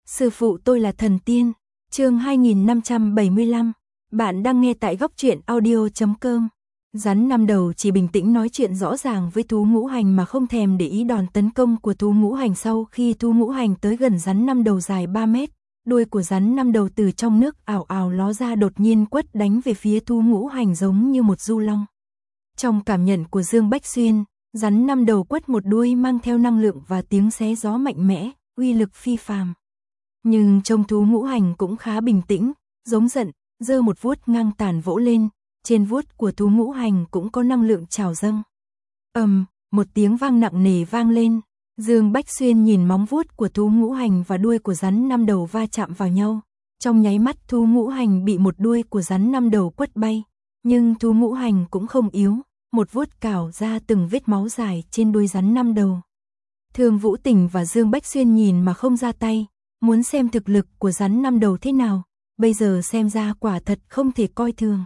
Sư phụ tôi là thần tiên. Chương 2575. Bạn đang nghe tại góc truyện audio.com. Rắn năm đầu chỉ bình tĩnh nói chuyện rõ ràng với thú ngũ hành mà không thèm để ý đòn tấn công của thú ngũ hành. Sau khi thú ngũ hành tới gần rắn năm đầu dài 3 mét, đuôi của rắn năm đầu từ trong nước ào ào ló ra, đột nhiên quất đánh về phía thú ngũ hành giống như một du long. Trong cảm nhận của Dương Bách Xuyên, rắn năm đầu quất một đuôi mang theo năng lượng và tiếng xé gió mạnh mẽ, uy lực phi phàm. Nhưng trông thú ngũ hành cũng khá bình tĩnh, giống giận, giơ một vuốt ngang tàn vỗ lên, trên vuốt của thú ngũ hành cũng có năng lượng trào dâng. Một tiếng vang nặng nề vang lên, Dương Bách Xuyên nhìn móng vuốt của thú ngũ hành và đuôi của rắn năm đầu va chạm vào nhau. Trong nháy mắt thú ngũ hành bị một đuôi của rắn năm đầu quất bay, nhưng thú ngũ hành cũng không yếu, một vuốt cào ra từng vết máu dài trên đuôi rắn năm đầu. Thương Vũ Tình và Dương Bách Xuyên nhìn mà không ra tay, muốn xem thực lực của rắn năm đầu thế nào, bây giờ xem ra quả thật không thể coi thường.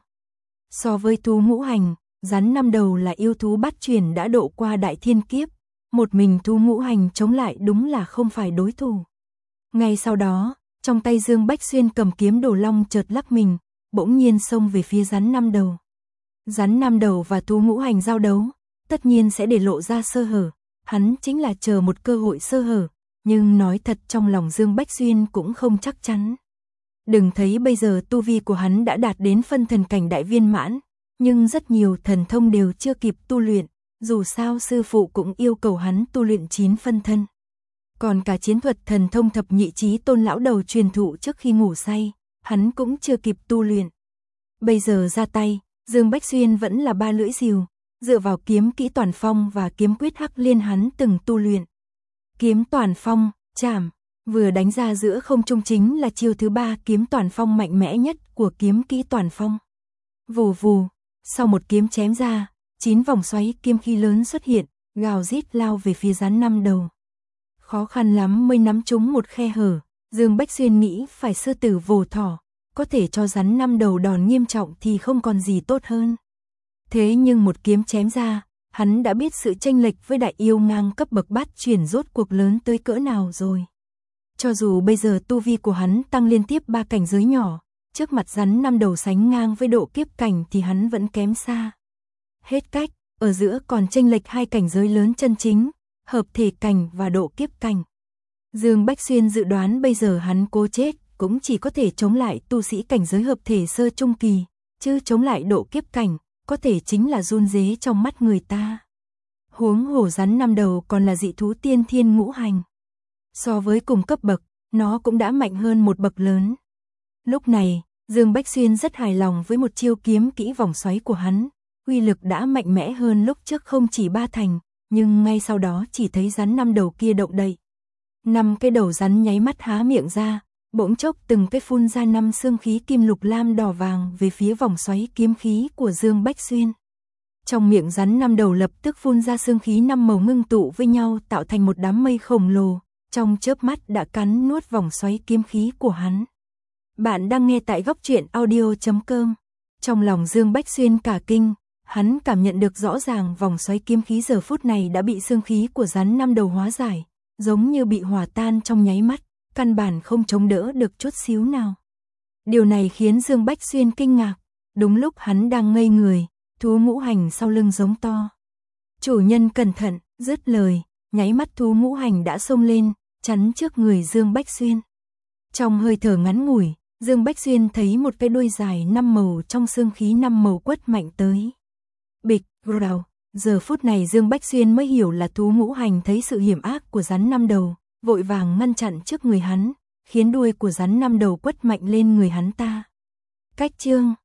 So với thú ngũ hành, rắn năm đầu là yêu thú bát truyền đã độ qua đại thiên kiếp, một mình thú ngũ hành chống lại đúng là không phải đối thủ. Ngay sau đó, trong tay Dương Bách Xuyên cầm kiếm Đồ Long chợt lắc mình, bỗng nhiên xông về phía rắn năm đầu. Rắn năm đầu và thú ngũ hành giao đấu, tất nhiên sẽ để lộ ra sơ hở, hắn chính là chờ một cơ hội sơ hở, nhưng nói thật trong lòng Dương Bách Xuyên cũng không chắc chắn. Đừng thấy bây giờ tu vi của hắn đã đạt đến phân thần cảnh đại viên mãn, nhưng rất nhiều thần thông đều chưa kịp tu luyện, dù sao sư phụ cũng yêu cầu hắn tu luyện 9 phân thân. Còn cả chiến thuật thần thông thập nhị chí tôn lão đầu truyền thụ trước khi ngủ say, hắn cũng chưa kịp tu luyện. Bây giờ ra tay, Dương Bách Xuyên vẫn là ba lưỡi rìu, dựa vào kiếm kỹ toàn phong và kiếm quyết hắc liên hắn từng tu luyện. Kiếm toàn phong, chảm, vừa đánh ra giữa không trung chính là chiêu thứ 3 kiếm toàn phong mạnh mẽ nhất của kiếm kỹ toàn phong. Vù vù, sau một kiếm chém ra, 9 vòng xoáy kiếm khí lớn xuất hiện, gào rít lao về phía rắn năm đầu. Khó khăn lắm mới nắm trúng một khe hở, Dương Bách Xuyên nghĩ phải sư tử vồ thỏ, có thể cho rắn năm đầu đòn nghiêm trọng thì không còn gì tốt hơn. Thế nhưng một kiếm chém ra, hắn đã biết sự chênh lệch với đại yêu ngang cấp bậc bát truyền rốt cuộc lớn tới cỡ nào rồi. Cho dù bây giờ tu vi của hắn tăng liên tiếp 3 cảnh giới nhỏ, trước mặt rắn năm đầu sánh ngang với độ kiếp cảnh thì hắn vẫn kém xa. Hết cách, ở giữa còn chênh lệch 2 cảnh giới lớn chân chính, hợp thể cảnh và độ kiếp cảnh. Dương Bách Xuyên dự đoán bây giờ hắn cố chết cũng chỉ có thể chống lại tu sĩ cảnh giới hợp thể sơ trung kỳ, chứ chống lại độ kiếp cảnh, có thể chính là run rế trong mắt người ta. Huống hồ rắn năm đầu còn là dị thú tiên thiên ngũ hành. So với cùng cấp bậc, nó cũng đã mạnh hơn một bậc lớn. Lúc này, Dương Bách Xuyên rất hài lòng với một chiêu kiếm kỹ vòng xoáy của hắn, uy lực đã mạnh mẽ hơn lúc trước không chỉ 3 thành, nhưng ngay sau đó chỉ thấy rắn năm đầu kia động đậy. 5 cái đầu rắn nháy mắt há miệng ra, bỗng chốc từng cái phun ra 5 xương khí kim lục lam đỏ vàng về phía vòng xoáy kiếm khí của Dương Bách Xuyên. Trong miệng rắn năm đầu lập tức phun ra xương khí 5 màu ngưng tụ với nhau tạo thành một đám mây khổng lồ, trong chớp mắt đã cắn nuốt vòng xoáy kiếm khí của hắn. Bạn đang nghe tại góc truyện audio.com. Trong lòng Dương Bách Xuyên cả kinh, hắn cảm nhận được rõ ràng vòng xoáy kiếm khí giờ phút này đã bị xương khí của rắn năm đầu hóa giải, giống như bị hòa tan trong nháy mắt, căn bản không chống đỡ được chút xíu nào. Điều này khiến Dương Bách Xuyên kinh ngạc, đúng lúc hắn đang ngây người, thú ngũ hành sau lưng giống to. Chủ nhân cẩn thận, dứt lời, nháy mắt thú ngũ hành đã xông lên, chắn trước người Dương Bách Xuyên. Trong hơi thở ngắn ngủi, Dương Bách Xuyên thấy một cái đuôi dài 5 màu trong xương khí 5 màu quất mạnh tới. Bịch, rào, giờ phút này Dương Bách Xuyên mới hiểu là thú ngũ hành thấy sự hiểm ác của rắn năm đầu, vội vàng ngăn chặn trước người hắn, khiến đuôi của rắn năm đầu quất mạnh lên người hắn ta. Cách chương